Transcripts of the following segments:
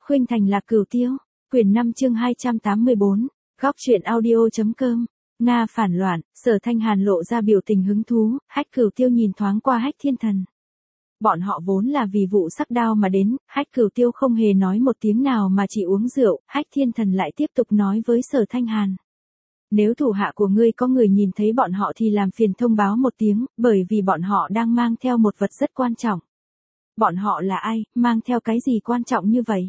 Khuynh Thành Lạc Cửu Tiêu, quyển 5 chương 284, góc truyện audio.com. Nga phản loạn, Sở Thanh Hàn lộ ra biểu tình hứng thú, Hách Cửu Tiêu nhìn thoáng qua Hách Thiên Thần. Bọn họ vốn là vì vụ sắc đao mà đến, Hách Cửu Tiêu không hề nói một tiếng nào mà chỉ uống rượu, Hách Thiên Thần lại tiếp tục nói với Sở Thanh Hàn. Nếu thủ hạ của ngươi có người nhìn thấy bọn họ thì làm phiền thông báo một tiếng, bởi vì bọn họ đang mang theo một vật rất quan trọng. Bọn họ là ai, mang theo cái gì quan trọng như vậy?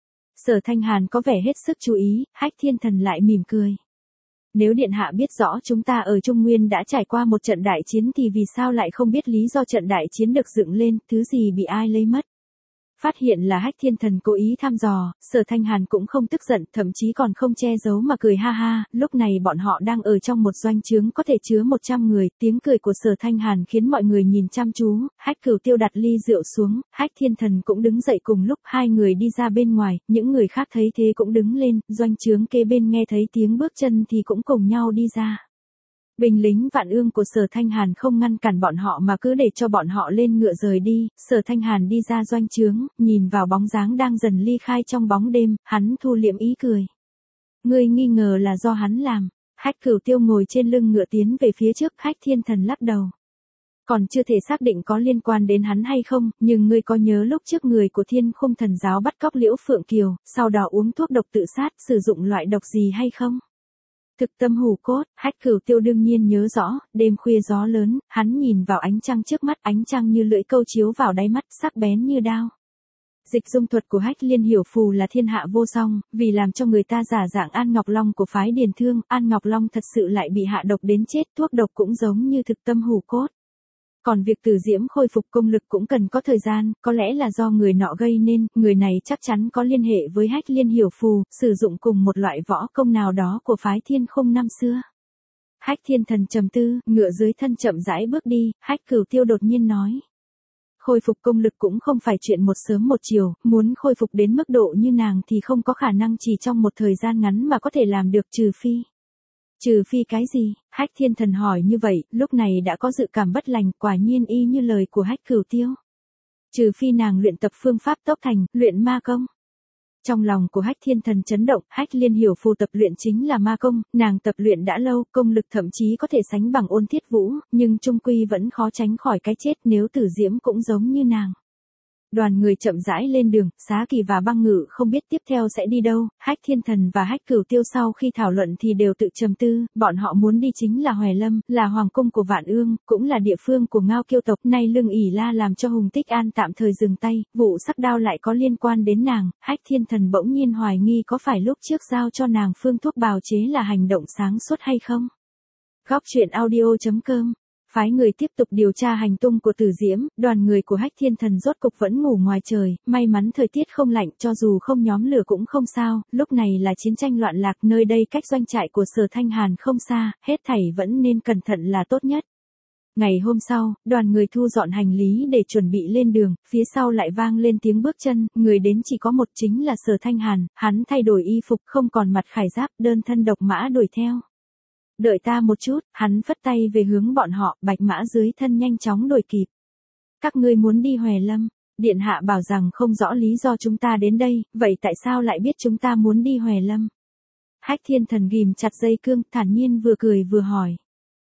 Sở Thanh Hàn có vẻ hết sức chú ý, Hách Thiên Thần lại mỉm cười. Nếu Điện Hạ biết rõ chúng ta ở Trung Nguyên đã trải qua một trận đại chiến thì vì sao lại không biết lý do trận đại chiến được dựng lên, thứ gì bị ai lấy mất? Phát hiện là Hách Thiên Thần cố ý thăm dò, Sở Thanh Hàn cũng không tức giận, thậm chí còn không che giấu mà cười ha ha, lúc này bọn họ đang ở trong một doanh trướng có thể chứa 100 người, tiếng cười của Sở Thanh Hàn khiến mọi người nhìn chăm chú, Hách Cửu Tiêu đặt ly rượu xuống, Hách Thiên Thần cũng đứng dậy cùng lúc hai người đi ra bên ngoài, những người khác thấy thế cũng đứng lên, doanh trướng kế bên nghe thấy tiếng bước chân thì cũng cùng nhau đi ra. Binh lính vạn ương của Sở Thanh Hàn không ngăn cản bọn họ mà cứ để cho bọn họ lên ngựa rời đi, Sở Thanh Hàn đi ra doanh trướng, nhìn vào bóng dáng đang dần ly khai trong bóng đêm, hắn thu liễm ý cười. Ngươi nghi ngờ là do hắn làm, Hách Cửu Tiêu ngồi trên lưng ngựa tiến về phía trước, Hách Thiên Thần lắc đầu. Còn chưa thể xác định có liên quan đến hắn hay không, nhưng ngươi có nhớ lúc trước người của Thiên Khung Thần giáo bắt cóc Liễu Phượng Kiều, sau đó uống thuốc độc tự sát, sử dụng loại độc gì hay không? Thực tâm hủ cốt, Hách Cửu Tiêu đương nhiên nhớ rõ, đêm khuya gió lớn, hắn nhìn vào ánh trăng trước mắt, ánh trăng như lưỡi câu chiếu vào đáy mắt, sắc bén như đao. Dịch dung thuật của Hách Liên Hiểu Phù là thiên hạ vô song, vì làm cho người ta giả dạng An Ngọc Long của phái Điền Thương, An Ngọc Long thật sự lại bị hạ độc đến chết, thuốc độc cũng giống như thực tâm hủ cốt. Còn việc Tử Diễm khôi phục công lực cũng cần có thời gian, có lẽ là do người nọ gây nên, người này chắc chắn có liên hệ với Hách Liên Hiểu Phù, sử dụng cùng một loại võ công nào đó của phái Thiên Khung năm xưa. Hách Thiên Thần trầm tư, ngựa dưới thân chậm rãi bước đi, Hách Cửu Tiêu đột nhiên nói. Khôi phục công lực cũng không phải chuyện một sớm một chiều, muốn khôi phục đến mức độ như nàng thì không có khả năng chỉ trong một thời gian ngắn mà có thể làm được, trừ phi. Trừ phi cái gì? Hách Thiên Thần hỏi như vậy, lúc này đã có dự cảm bất lành, quả nhiên y như lời của Hách Cửu Tiêu. Trừ phi nàng luyện tập phương pháp tốc thành, luyện ma công. Trong lòng của Hách Thiên Thần chấn động, Hách Liên Hiểu Phù tập luyện chính là ma công, nàng tập luyện đã lâu, công lực thậm chí có thể sánh bằng Ôn Thiết Vũ, nhưng chung quy vẫn khó tránh khỏi cái chết nếu Tử Diễm cũng giống như nàng. Đoàn người chậm rãi lên đường, Xá Kỳ và Băng Ngự không biết tiếp theo sẽ đi đâu, Hách Thiên Thần và Hách Cửu Tiêu sau khi thảo luận thì đều tự trầm tư, bọn họ muốn đi chính là Hòe Lâm, là hoàng cung của Vạn Ương, cũng là địa phương của Ngao Kiêu tộc, nay Lương ỉ La làm cho Hùng Tích An tạm thời dừng tay, vụ sắc đao lại có liên quan đến nàng, Hách Thiên Thần bỗng nhiên hoài nghi có phải lúc trước giao cho nàng phương thuốc bào chế là hành động sáng suốt hay không. Góc truyện audio.com. Phái người tiếp tục điều tra hành tung của Tử Diễm, đoàn người của Hách Thiên Thần rốt cục vẫn ngủ ngoài trời, may mắn thời tiết không lạnh, cho dù không nhóm lửa cũng không sao, lúc này là chiến tranh loạn lạc, nơi đây cách doanh trại của Sở Thanh Hàn không xa, hết thảy vẫn nên cẩn thận là tốt nhất. Ngày hôm sau, đoàn người thu dọn hành lý để chuẩn bị lên đường, phía sau lại vang lên tiếng bước chân, người đến chỉ có một, chính là Sở Thanh Hàn, hắn thay đổi y phục, không còn mặt khải giáp, đơn thân độc mã đuổi theo. Đợi ta một chút, hắn phất tay về hướng bọn họ, bạch mã dưới thân nhanh chóng đuổi kịp. Các ngươi muốn đi Hòe Lâm, Điện Hạ bảo rằng không rõ lý do chúng ta đến đây, vậy tại sao lại biết chúng ta muốn đi Hòe Lâm? Hách Thiên Thần ghim chặt dây cương, thản nhiên vừa cười vừa hỏi.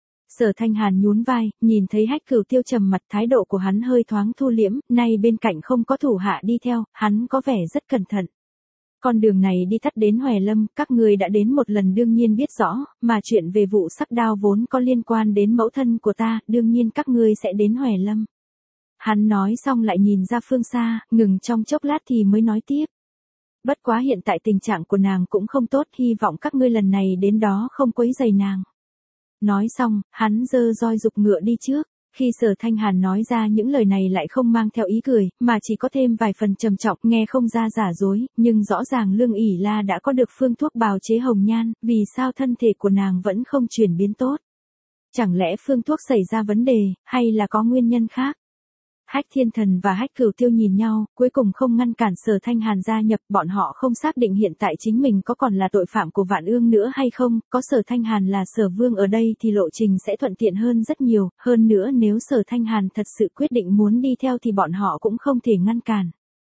Sở Thanh Hàn nhún vai, nhìn thấy Hách Cửu Tiêu trầm mặt, thái độ của hắn hơi thoáng thu liễm, nay bên cạnh không có thủ hạ đi theo, hắn có vẻ rất cẩn thận. Con đường này đi tắt đến Hòe Lâm, các ngươi đã đến một lần đương nhiên biết rõ, mà chuyện về vụ sắc đao vốn có liên quan đến mẫu thân của ta, đương nhiên các ngươi sẽ đến Hòe Lâm. Hắn nói xong lại nhìn ra phương xa, ngừng trong chốc lát thì mới nói tiếp. Bất quá hiện tại tình trạng của nàng cũng không tốt, hy vọng các ngươi lần này đến đó không quấy rầy nàng. Nói xong, hắn giơ roi giục ngựa đi trước. Khi Sở Thanh Hàn nói ra những lời này lại không mang theo ý cười, mà chỉ có thêm vài phần trầm trọng, nghe không ra giả dối, nhưng rõ ràng Lương ỉ La đã có được phương thuốc bào chế hồng nhan, vì sao thân thể của nàng vẫn không chuyển biến tốt? Chẳng lẽ phương thuốc xảy ra vấn đề, hay là có nguyên nhân khác? Hách Thiên Thần và Hách Cửu Tiêu nhìn nhau, cuối cùng không ngăn cản Sở Thanh Hàn gia nhập, bọn họ không xác định hiện tại chính mình có còn là tội phạm của Vạn Ương nữa hay không, có Sở Thanh Hàn là Sở Vương ở đây thì lộ trình sẽ thuận tiện hơn rất nhiều, hơn nữa nếu Sở Thanh Hàn thật sự quyết định muốn đi theo thì bọn họ cũng không thể ngăn cản.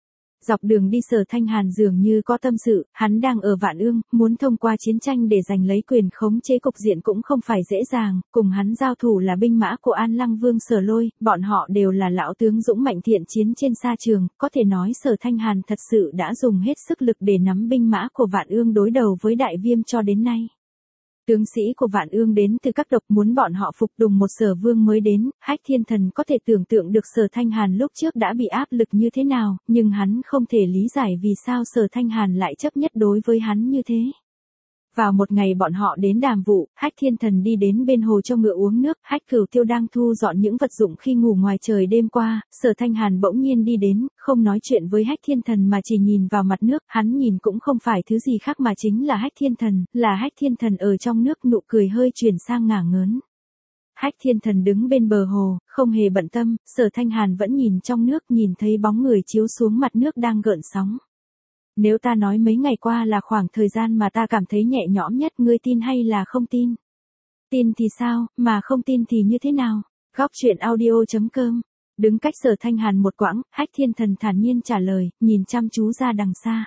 Dọc đường đi Sở Thanh Hàn dường như có tâm sự, hắn đang ở Vạn Ương, muốn thông qua chiến tranh để giành lấy quyền khống chế cục diện cũng không phải dễ dàng, cùng hắn giao thủ là binh mã của An Lăng Vương Sở Lôi, bọn họ đều là lão tướng dũng mạnh thiện chiến trên sa trường, có thể nói Sở Thanh Hàn thật sự đã dùng hết sức lực để nắm binh mã của Vạn Ương đối đầu với Đại Viêm cho đến nay. Tướng sĩ của Vạn Ương đến từ các tộc muốn bọn họ phục tùng một Sở Vương mới đến, Hách Thiên Thần có thể tưởng tượng được Sở Thanh Hàn lúc trước đã bị áp lực như thế nào, nhưng hắn không thể lý giải vì sao Sở Thanh Hàn lại chấp nhất đối với hắn như thế. Vào một ngày bọn họ đến Đàm Vụ, Hách Thiên Thần đi đến bên hồ cho ngựa uống nước, Hách Cửu Tiêu đang thu dọn những vật dụng khi ngủ ngoài trời đêm qua, Sở Thanh Hàn bỗng nhiên đi đến, không nói chuyện với Hách Thiên Thần mà chỉ nhìn vào mặt nước, hắn nhìn cũng không phải thứ gì khác mà chính là Hách Thiên Thần, là Hách Thiên Thần ở trong nước, nụ cười hơi chuyển sang ngả ngớn. Hách Thiên Thần đứng bên bờ hồ, không hề bận tâm, Sở Thanh Hàn vẫn nhìn trong nước, nhìn thấy bóng người chiếu xuống mặt nước đang gợn sóng. Nếu ta nói mấy ngày qua là khoảng thời gian mà ta cảm thấy nhẹ nhõm nhất, ngươi tin hay là không tin? Tin thì sao, mà không tin thì như thế nào? Góc truyện audio.com. Đứng cách Sở Thanh Hàn một quãng, Hách Thiên Thần thản nhiên trả lời, nhìn chăm chú ra đằng xa.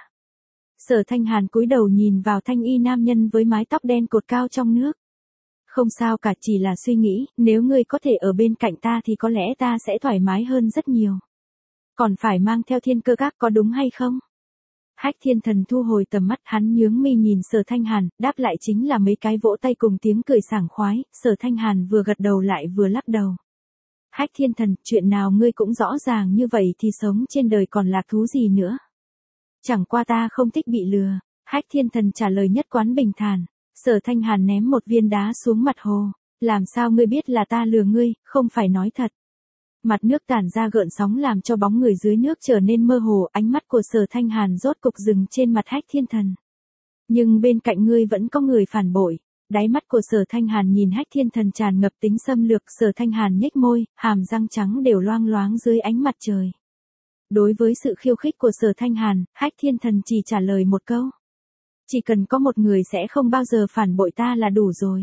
Sở Thanh Hàn cúi đầu nhìn vào thanh y nam nhân với mái tóc đen cột cao trong nước. Không sao cả, chỉ là suy nghĩ, nếu ngươi có thể ở bên cạnh ta thì có lẽ ta sẽ thoải mái hơn rất nhiều. Còn phải mang theo Thiên Cơ Các có đúng hay không? Hách Thiên Thần thu hồi tầm mắt, hắn nhướng mi nhìn Sở Thanh Hàn, đáp lại chính là mấy cái vỗ tay cùng tiếng cười sảng khoái, Sở Thanh Hàn vừa gật đầu lại vừa lắc đầu. Hách Thiên Thần, chuyện nào ngươi cũng rõ ràng như vậy thì sống trên đời còn lạc thú gì nữa? Chẳng qua ta không thích bị lừa. Hách Thiên Thần trả lời nhất quán bình thản. Sở Thanh Hàn ném một viên đá xuống mặt hồ. Làm sao ngươi biết là ta lừa ngươi, không phải nói thật? Mặt nước tản ra gợn sóng làm cho bóng người dưới nước trở nên mơ hồ, ánh mắt của Sở Thanh Hàn rốt cục dừng trên mặt Hách Thiên Thần. Nhưng bên cạnh ngươi vẫn có người phản bội. Đáy mắt của Sở Thanh Hàn nhìn Hách Thiên Thần tràn ngập tính xâm lược, Sở Thanh Hàn nhếch môi, hàm răng trắng đều loang loáng dưới ánh mặt trời. Đối với sự khiêu khích của Sở Thanh Hàn, Hách Thiên Thần chỉ trả lời một câu. Chỉ cần có một người sẽ không bao giờ phản bội ta là đủ rồi.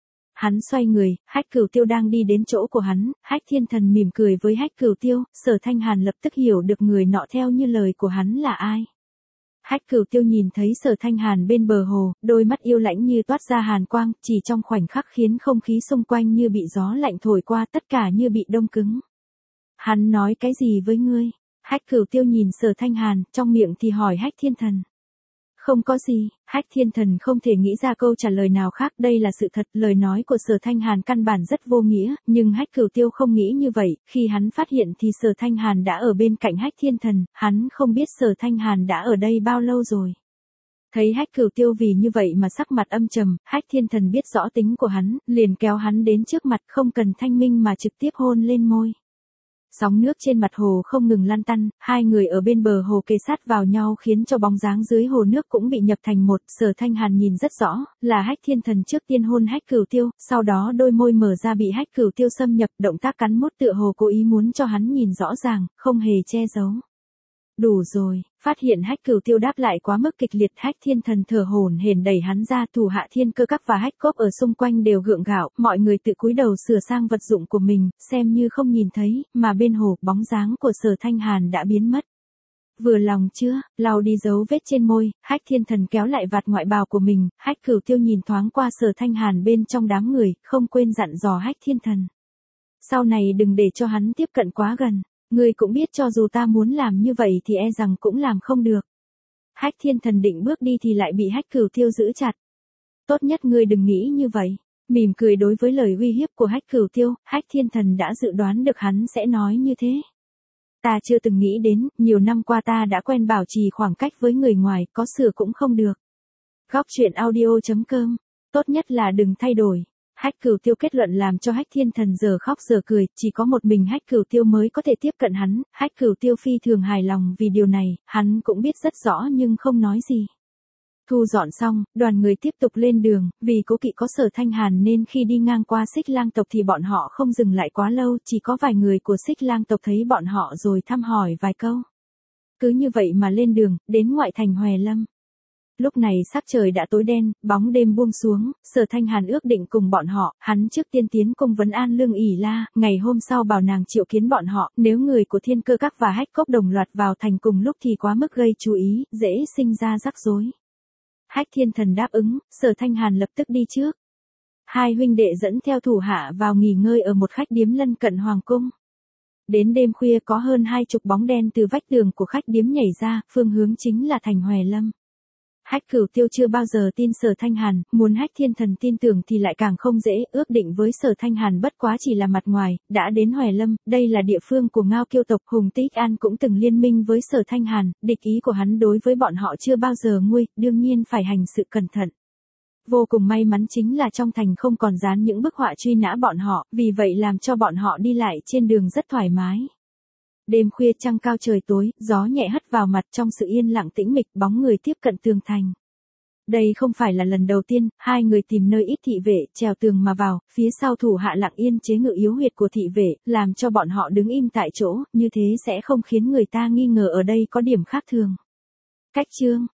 Hắn xoay người, Hách Cửu Tiêu đang đi đến chỗ của hắn, Hách Thiên Thần mỉm cười với Hách Cửu Tiêu, Sở Thanh Hàn lập tức hiểu được người nọ theo như lời của hắn là ai. Hách Cửu Tiêu nhìn thấy Sở Thanh Hàn bên bờ hồ, đôi mắt yêu lãnh như toát ra hàn quang, chỉ trong khoảnh khắc khiến không khí xung quanh như bị gió lạnh thổi qua, tất cả như bị đông cứng. Hắn nói cái gì với ngươi? Hách Cửu Tiêu nhìn Sở Thanh Hàn, trong miệng thì hỏi Hách Thiên Thần. Không có gì, Hách Thiên Thần không thể nghĩ ra câu trả lời nào khác, đây là sự thật, lời nói của Sở Thanh Hàn căn bản rất vô nghĩa, nhưng Hách Cửu Tiêu không nghĩ như vậy, khi hắn phát hiện thì Sở Thanh Hàn đã ở bên cạnh Hách Thiên Thần, hắn không biết Sở Thanh Hàn đã ở đây bao lâu rồi. Thấy Hách Cửu Tiêu vì như vậy mà sắc mặt âm trầm, Hách Thiên Thần biết rõ tính của hắn, liền kéo hắn đến trước mặt, không cần thanh minh mà trực tiếp hôn lên môi. Sóng nước trên mặt hồ không ngừng lăn tăn, hai người ở bên bờ hồ kề sát vào nhau khiến cho bóng dáng dưới hồ nước cũng bị nhập thành một. Sở Thanh Hàn nhìn rất rõ, là Hách Thiên Thần trước tiên hôn Hách Cửu Tiêu, sau đó đôi môi mở ra bị Hách Cửu Tiêu xâm nhập, động tác cắn mút tựa hồ cố ý muốn cho hắn nhìn rõ ràng, không hề che giấu. Đủ rồi, phát hiện Hách Cửu Tiêu đáp lại quá mức kịch liệt, Hách Thiên Thần thở hổn hển đẩy hắn ra, thủ hạ Thiên Cơ Các và Hách Cốp ở xung quanh đều gượng gạo, mọi người tự cúi đầu sửa sang vật dụng của mình, xem như không nhìn thấy, mà bên hồ, bóng dáng của Sở Thanh Hàn đã biến mất. Vừa lòng chưa, lau đi dấu vết trên môi, Hách Thiên Thần kéo lại vạt ngoại bào của mình, Hách Cửu Tiêu nhìn thoáng qua Sở Thanh Hàn bên trong đám người, không quên dặn dò Hách Thiên Thần. Sau này đừng để cho hắn tiếp cận quá gần. Ngươi cũng biết cho dù ta muốn làm như vậy thì e rằng cũng làm không được. Hách Thiên Thần định bước đi thì lại bị Hách Cửu Tiêu giữ chặt. Tốt nhất ngươi đừng nghĩ như vậy. Mỉm cười đối với lời uy hiếp của Hách Cửu Tiêu, Hách Thiên Thần đã dự đoán được hắn sẽ nói như thế. Ta chưa từng nghĩ đến, nhiều năm qua ta đã quen bảo trì khoảng cách với người ngoài, có sửa cũng không được. Góc truyện audio.com. Tốt nhất là đừng thay đổi. Hách Cửu Tiêu kết luận làm cho Hách Thiên Thần giờ khóc giờ cười, chỉ có một mình Hách Cửu Tiêu mới có thể tiếp cận hắn, Hách Cửu Tiêu phi thường hài lòng vì điều này, hắn cũng biết rất rõ nhưng không nói gì. Thu dọn xong, đoàn người tiếp tục lên đường, vì cố kỵ có Sở Thanh Hàn nên khi đi ngang qua Xích Lang tộc thì bọn họ không dừng lại quá lâu, chỉ có vài người của Xích Lang tộc thấy bọn họ rồi thăm hỏi vài câu. Cứ như vậy mà lên đường, đến ngoại thành Hòe Lâm. Lúc này sắc trời đã tối đen, bóng đêm buông xuống, Sở Thanh Hàn ước định cùng bọn họ, hắn trước tiên tiến cung vấn an Lương ỉ La, ngày hôm sau bảo nàng triệu kiến bọn họ, nếu người của Thiên Cơ Các và Hách Cốc đồng loạt vào thành cùng lúc thì quá mức gây chú ý, dễ sinh ra rắc rối. Hách Thiên Thần đáp ứng, Sở Thanh Hàn lập tức đi trước. Hai huynh đệ dẫn theo thủ hạ vào nghỉ ngơi ở một khách điếm lân cận hoàng cung. Đến đêm khuya có hơn 20 bóng đen từ vách tường của khách điếm nhảy ra, phương hướng chính là thành Hòe Lâm. Hách Cửu Tiêu chưa bao giờ tin Sở Thanh Hàn, muốn Hách Thiên Thần tin tưởng thì lại càng không dễ, ước định với Sở Thanh Hàn bất quá chỉ là mặt ngoài, đã đến Hòe Lâm, đây là địa phương của Ngao Kiêu tộc, Hùng Tích An cũng từng liên minh với Sở Thanh Hàn, địch ý của hắn đối với bọn họ chưa bao giờ nguôi, đương nhiên phải hành sự cẩn thận. Vô cùng may mắn chính là trong thành không còn dán những bức họa truy nã bọn họ, vì vậy làm cho bọn họ đi lại trên đường rất thoải mái. Đêm khuya trăng cao trời tối, gió nhẹ hất vào mặt trong sự yên lặng tĩnh mịch, bóng người tiếp cận tường thành. Đây không phải là lần đầu tiên, hai người tìm nơi ít thị vệ, trèo tường mà vào, phía sau thủ hạ lặng yên chế ngự yếu huyệt của thị vệ, làm cho bọn họ đứng im tại chỗ, như thế sẽ không khiến người ta nghi ngờ ở đây có điểm khác thường. Cách chương